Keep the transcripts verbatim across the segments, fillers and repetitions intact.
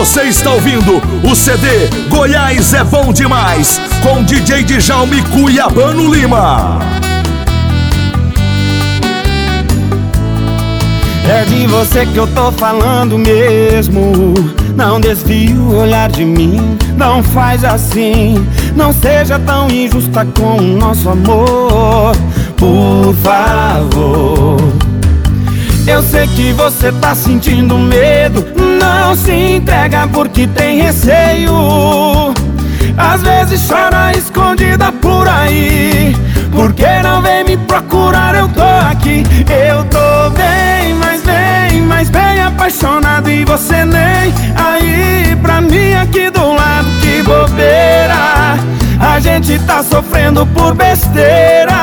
Você está ouvindo o C D Goiás é Bom Demais, com D J Djalma e Cuiabano Lima. É de você que eu tô falando mesmo. Não desvie o olhar de mim, não faz assim. Não seja tão injusta com o nosso amor, por favor. Eu sei que você tá sentindo medo, não se entrega porque tem receio. Às vezes chora escondida por aí, porque não vem me procurar, eu tô aqui. Eu tô bem, mas bem, mas bem apaixonado e você nem aí pra mim aqui do lado. Que bobeira, a gente tá sofrendo por besteira.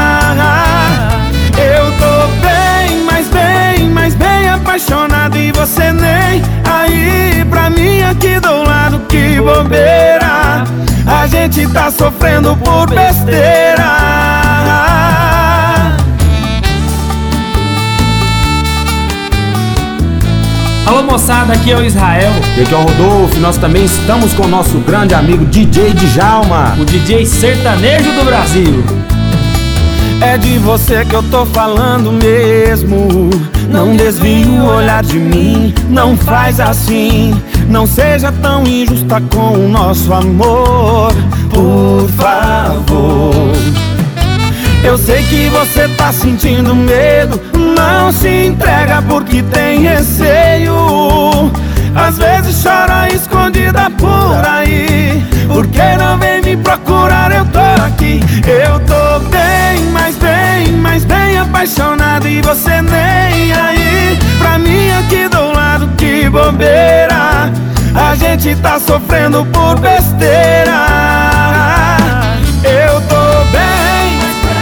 Eu tô bem, mas bem, mas bem apaixonado e você nem aí pra mim aqui do lado. Que bobeira, a gente tá sofrendo por besteira. Alô moçada, aqui é o Israel. E aqui é o Rodolfo. Nós também estamos com o nosso grande amigo D J Djalma, o D J sertanejo do Brasil. É de você que eu tô falando mesmo. Não desvie o olhar de mim, não faz assim. Não seja tão injusta com o nosso amor, por favor. Eu sei que você tá sentindo medo, não se entrega porque tem receio. Às vezes chora escondida por aí, porque não vem me procurar, eu tô aqui. Eu tô bem, mas bem, mas bem apaixonado e você nem aí pra mim aqui do lado. Que bobeira, a gente tá sofrendo por besteira. Eu tô bem,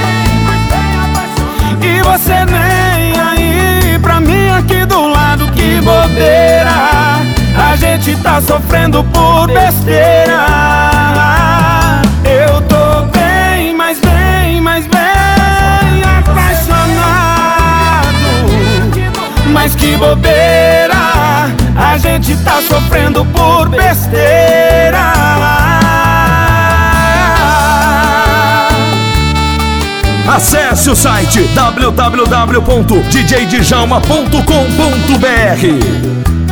e você nem aí pra mim aqui do lado. Que bobeira, a gente tá sofrendo por besteira. Eu tô bem, mas bem, mas bem apaixonado. Mas que bobeira, a gente tá sofrendo por besteira. Acesse o site w w w ponto d j djalma ponto com ponto b r.